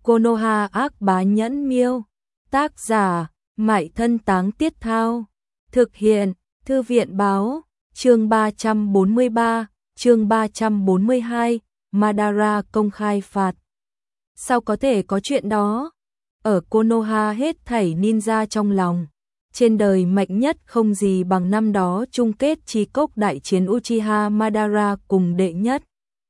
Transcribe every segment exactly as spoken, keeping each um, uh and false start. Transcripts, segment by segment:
Konoha ác bá nhẫn miêu. Tác giả, Mại Thân Táng Tiết Thao. Thực hiện, Thư viện báo, chương ba trăm bốn mươi ba, chương ba trăm bốn mươi hai, Madara công khai phạt. Sao có thể có chuyện đó? Ở Konoha hết thảy ninja trong lòng. Trên đời mạnh nhất không gì bằng năm đó chung kết chi cốc đại chiến Uchiha Madara cùng đệ nhất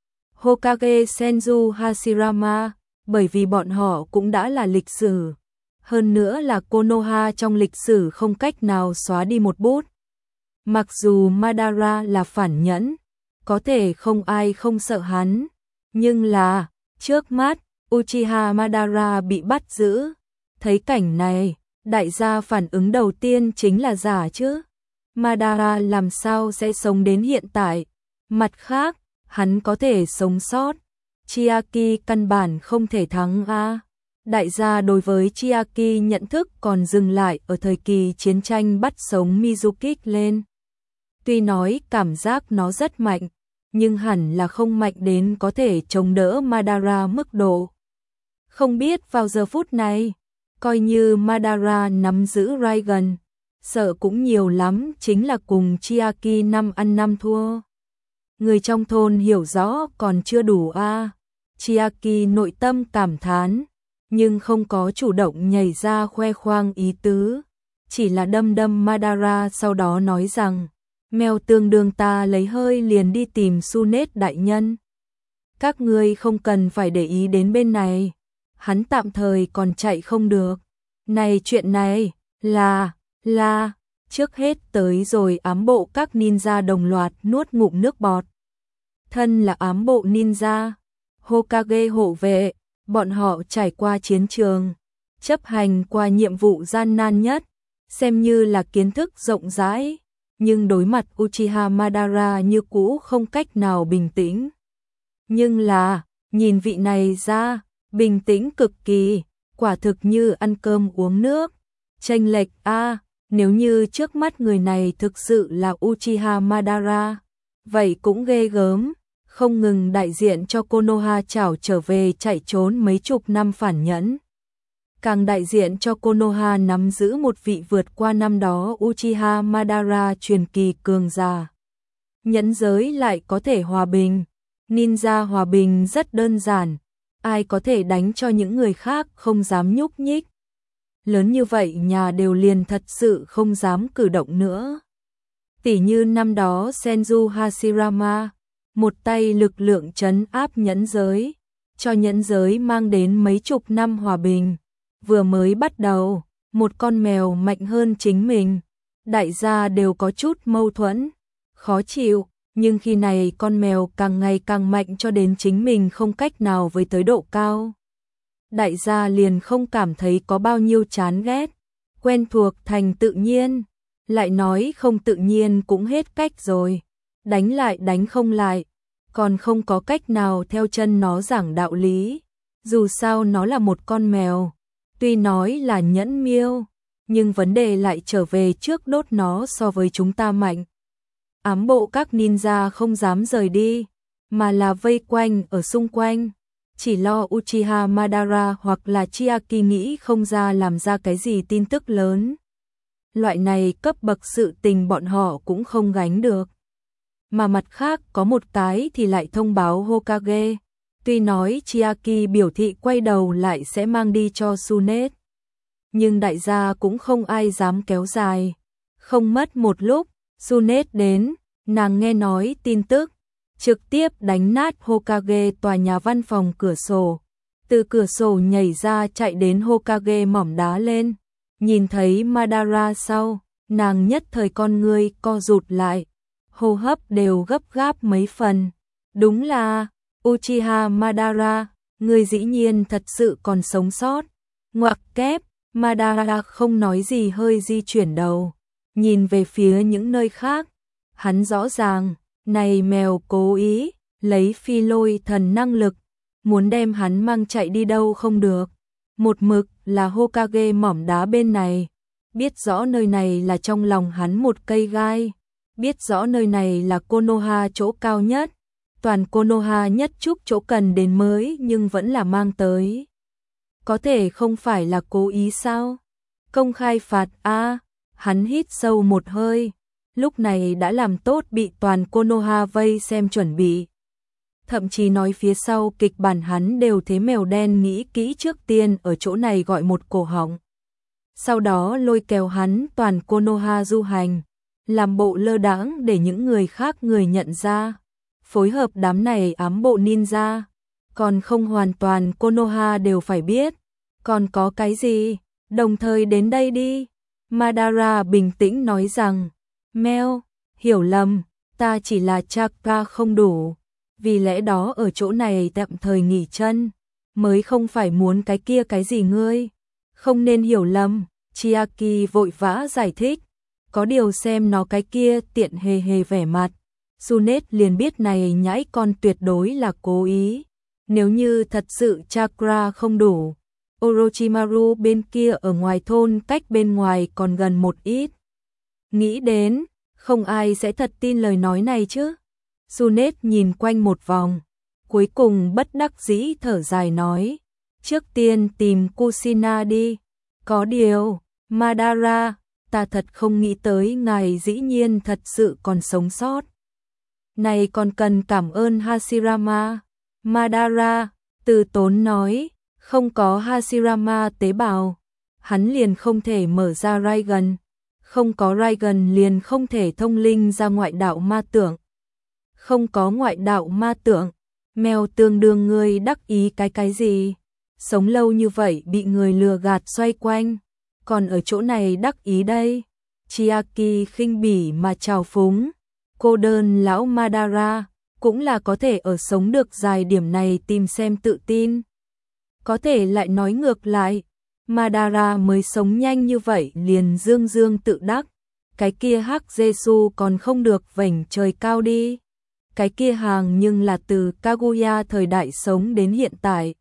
Hokage Senju Hashirama, bởi vì bọn họ cũng đã là lịch sử. Hơn nữa là Konoha trong lịch sử không cách nào xóa đi một bút. Mặc dù Madara là phản nhẫn, có thể không ai không sợ hắn, nhưng là, trước mắt, Uchiha Madara bị bắt giữ. Thấy cảnh này, đại gia phản ứng đầu tiên chính là giả chứ. Madara làm sao sẽ sống đến hiện tại? Mặt khác, hắn có thể sống sót. Chiaki căn bản không thể thắng a. Đại gia đối với Chiaki nhận thức còn dừng lại ở thời kỳ chiến tranh bắt sống Mizuki lên. Tuy nói cảm giác nó rất mạnh, nhưng hẳn là không mạnh đến có thể chống đỡ Madara mức độ. Không biết vào giờ phút này, coi như Madara nắm giữ Raiden, sợ cũng nhiều lắm chính là cùng Chiaki năm ăn năm thua. Người trong thôn hiểu rõ còn chưa đủ a. Chiaki nội tâm cảm thán, nhưng không có chủ động nhảy ra khoe khoang ý tứ, chỉ là đâm đâm Madara, sau đó nói rằng, mèo tương đương ta lấy hơi liền đi tìm Tsunade đại nhân. Các ngươi không cần phải để ý đến bên này, hắn tạm thời còn chạy không được. Này chuyện này, là, là, trước hết tới rồi ám bộ các ninja đồng loạt nuốt ngụm nước bọt. Thân là ám bộ ninja, Hokage hộ vệ, bọn họ trải qua chiến trường, chấp hành qua nhiệm vụ gian nan nhất, xem như là kiến thức rộng rãi, nhưng đối mặt Uchiha Madara như cũ không cách nào bình tĩnh. Nhưng là, nhìn vị này ra, bình tĩnh cực kỳ, quả thực như ăn cơm uống nước. Chênh lệch a, nếu như trước mắt người này thực sự là Uchiha Madara, vậy cũng ghê gớm. Không ngừng đại diện cho Konoha trảo trở về chạy trốn mấy chục năm phản nhẫn, càng đại diện cho Konoha nắm giữ một vị vượt qua năm đó Uchiha Madara truyền kỳ cường giả. Nhẫn giới lại có thể hòa bình, ninja hòa bình rất đơn giản, ai có thể đánh cho những người khác không dám nhúc nhích. Lớn như vậy nhà đều liền thật sự không dám cử động nữa. Tỉ như năm đó Senju Hashirama, một tay lực lượng trấn áp nhẫn giới, cho nhẫn giới mang đến mấy chục năm hòa bình. Vừa mới bắt đầu, một con mèo mạnh hơn chính mình, đại gia đều có chút mâu thuẫn, khó chịu, nhưng khi này con mèo càng ngày càng mạnh cho đến chính mình không cách nào với tới độ cao. Đại gia liền không cảm thấy có bao nhiêu chán ghét, quen thuộc thành tự nhiên, lại nói không tự nhiên cũng hết cách rồi. Đánh lại đánh không lại, còn không có cách nào theo chân nó giảng đạo lý. Dù sao nó là một con mèo, tuy nói là nhẫn miêu, nhưng vấn đề lại trở về trước đốt nó so với chúng ta mạnh. Ám bộ các ninja không dám rời đi, mà là vây quanh ở xung quanh, chỉ lo Uchiha Madara hoặc là Chiaki nghĩ không ra làm ra cái gì tin tức lớn. Loại này cấp bậc sự tình bọn họ cũng không gánh được. Mà mặt khác có một cái thì lại thông báo Hokage, tuy nói Chiaki biểu thị quay đầu lại sẽ mang đi cho Tsunade, nhưng đại gia cũng không ai dám kéo dài. Không mất một lúc, Tsunade đến, nàng nghe nói tin tức, trực tiếp đánh nát Hokage tòa nhà văn phòng cửa sổ, từ cửa sổ nhảy ra chạy đến Hokage mỏm đá lên, nhìn thấy Madara sau, nàng nhất thời con ngươi co rụt lại, hô hấp đều gấp gáp mấy phần. Đúng là Uchiha Madara, người dĩ nhiên thật sự còn sống sót. Ngoặc kép, Madara không nói gì hơi di chuyển đầu, nhìn về phía những nơi khác. Hắn rõ ràng, này mèo cố ý, lấy phi lôi thần năng lực, muốn đem hắn mang chạy đi đâu không được. Một mực là Hokage mỏm đá bên này, biết rõ nơi này là trong lòng hắn một cây gai. Biết rõ nơi này là Konoha chỗ cao nhất, toàn Konoha nhất chúc chỗ cần đến mới nhưng vẫn là mang tới. Có thể không phải là cố ý sao? Công khai phạt a. Hắn hít sâu một hơi, lúc này đã làm tốt bị toàn Konoha vây xem chuẩn bị. Thậm chí nói phía sau kịch bản hắn đều thế mèo đen nghĩ kỹ trước tiên ở chỗ này gọi một cổ họng. Sau đó lôi kéo hắn toàn Konoha du hành, làm bộ lơ đãng để những người khác người nhận ra. Phối hợp đám này ám bộ ninja, còn không hoàn toàn Konoha đều phải biết. Còn có cái gì? Đồng thời đến đây đi. Madara bình tĩnh nói rằng, Meo, hiểu lầm, ta chỉ là chakra không đủ, vì lẽ đó ở chỗ này tạm thời nghỉ chân, mới không phải muốn cái kia cái gì ngươi. Không nên hiểu lầm, Chiaki vội vã giải thích, có điều xem nó cái kia tiện hề hề vẻ mặt. Sunet liền biết này nhãi con tuyệt đối là cố ý, nếu như thật sự chakra không đủ. Orochimaru bên kia ở ngoài thôn cách bên ngoài còn gần một ít. Nghĩ đến, không ai sẽ thật tin lời nói này chứ. Sunet nhìn quanh một vòng, cuối cùng bất đắc dĩ thở dài nói, trước tiên tìm Kushina đi. Có điều, Madara, ta thật không nghĩ tới ngài dĩ nhiên thật sự còn sống sót. Này còn cần cảm ơn Hashirama. Madara, từ tốn nói, không có Hashirama tế bào, hắn liền không thể mở ra Raigan, không có Raigan liền không thể thông linh ra ngoại đạo ma tượng. Không có ngoại đạo ma tượng, mèo tương đương ngươi đắc ý cái cái gì? Sống lâu như vậy bị người lừa gạt xoay quanh, còn ở chỗ này đắc ý đây. Chiaki khinh bỉ mà trào phúng, cô đơn lão Madara cũng là có thể ở sống được dài điểm này tìm xem tự tin. Có thể lại nói ngược lại, Madara mới sống nhanh như vậy liền dương dương tự đắc, cái kia Hắc Jesu còn không được vểnh trời cao đi. Cái kia hàng nhưng là từ Kaguya thời đại sống đến hiện tại,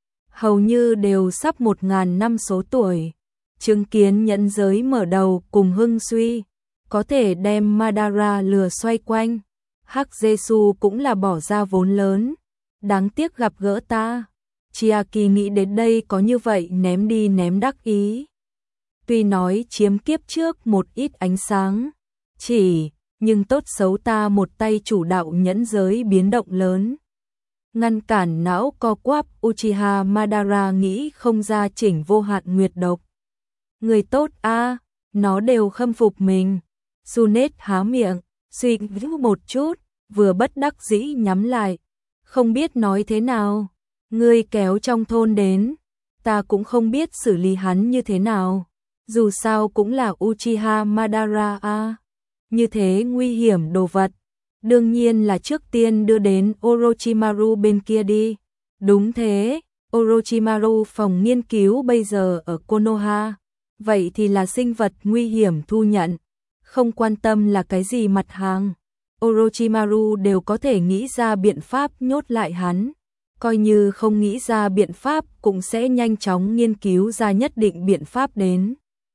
hầu như đều sắp một ngàn năm số tuổi, chứng kiến nhẫn giới mở đầu cùng hưng suy, có thể đem Madara lừa xoay quanh. Hắc Jesu cũng là bỏ ra vốn lớn, đáng tiếc gặp gỡ ta. Chiaki nghĩ đến đây có như vậy ném đi ném đắc ý. Tuy nói chiếm kiếp trước một ít ánh sáng, chỉ, nhưng tốt xấu ta một tay chủ đạo nhẫn giới biến động lớn. Ngăn cản não co quắp Uchiha Madara nghĩ không ra chỉnh vô hạn nguyệt độc. Người tốt a, nó đều khâm phục mình. Sunet há miệng, suy nghĩ một chút, vừa bất đắc dĩ nhắm lại. Không biết nói thế nào. Ngươi kéo trong thôn đến, ta cũng không biết xử lý hắn như thế nào. Dù sao cũng là Uchiha Madara a. Như thế nguy hiểm đồ vật, đương nhiên là trước tiên đưa đến Orochimaru bên kia đi. Đúng thế, Orochimaru phòng nghiên cứu bây giờ ở Konoha, vậy thì là sinh vật nguy hiểm thu nhận, không quan tâm là cái gì mặt hàng. Orochimaru đều có thể nghĩ ra biện pháp nhốt lại hắn, coi như không nghĩ ra biện pháp cũng sẽ nhanh chóng nghiên cứu ra nhất định biện pháp đến.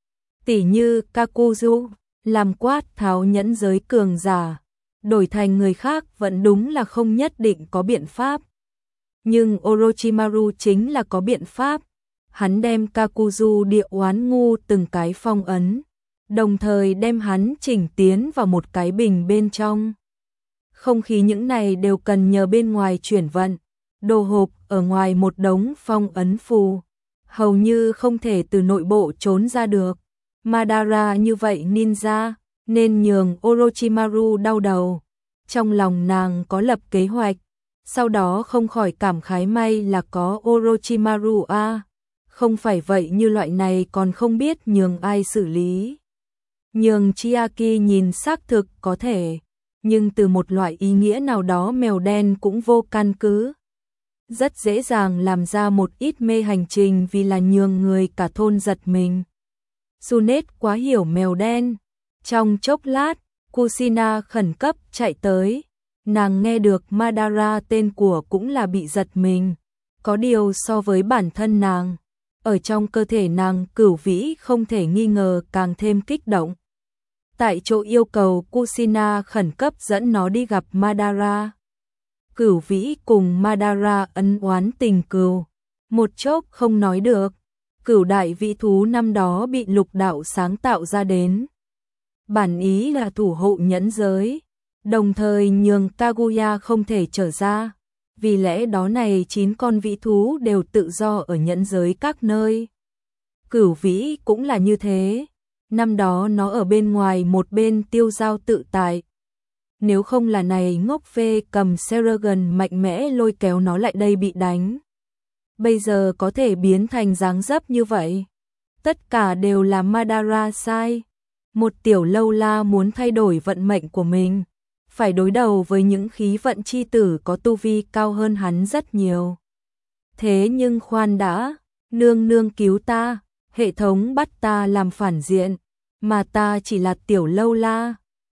Tỷ như Kakuzu, làm quát tháo nhẫn giới cường giả, đổi thành người khác vẫn đúng là không nhất định có biện pháp. Nhưng Orochimaru chính là có biện pháp, hắn đem Kakuzu địa oán ngu từng cái phong ấn, đồng thời đem hắn chỉnh tiến vào một cái bình bên trong. Không khí những này đều cần nhờ bên ngoài chuyển vận, đồ hộp ở ngoài một đống phong ấn phù, hầu như không thể từ nội bộ trốn ra được. Madara như vậy ninja, nên nhường Orochimaru đau đầu. Trong lòng nàng có lập kế hoạch, sau đó không khỏi cảm khái may là có Orochimaru a, không phải vậy như loại này còn không biết nhường ai xử lý. Nhường Chiaki nhìn xác thực có thể, nhưng từ một loại ý nghĩa nào đó mèo đen cũng vô căn cứ. Rất dễ dàng làm ra một ít mê hành trình vì là nhường người cả thôn giật mình. Sunet quá hiểu mèo đen. Trong chốc lát, Kushina khẩn cấp chạy tới. Nàng nghe được Madara tên của cũng là bị giật mình. Có điều so với bản thân nàng, ở trong cơ thể nàng cửu vĩ không thể nghi ngờ càng thêm kích động. Tại chỗ yêu cầu Kushina khẩn cấp dẫn nó đi gặp Madara. Cửu vĩ cùng Madara ân oán tình cừu. một chốc không nói được. Cửu đại vĩ thú năm đó bị lục đạo sáng tạo ra đến. Bản ý là thủ hộ nhẫn giới, đồng thời nhường Kaguya không thể trở ra. Vì lẽ đó này chín con vĩ thú đều tự do ở nhẫn giới các nơi. Cửu vĩ cũng là như thế. Năm đó nó ở bên ngoài một bên tiêu dao tự tại. Nếu không là này ngốc phê cầm Seragon mạnh mẽ lôi kéo nó lại đây bị đánh. Bây giờ có thể biến thành dáng dấp như vậy. Tất cả đều là Madara sai. Một tiểu lâu la muốn thay đổi vận mệnh của mình, phải đối đầu với những khí vận chi tử có tu vi cao hơn hắn rất nhiều. Thế nhưng khoan đã, nương nương cứu ta, hệ thống bắt ta làm phản diện, mà ta chỉ là tiểu lâu la.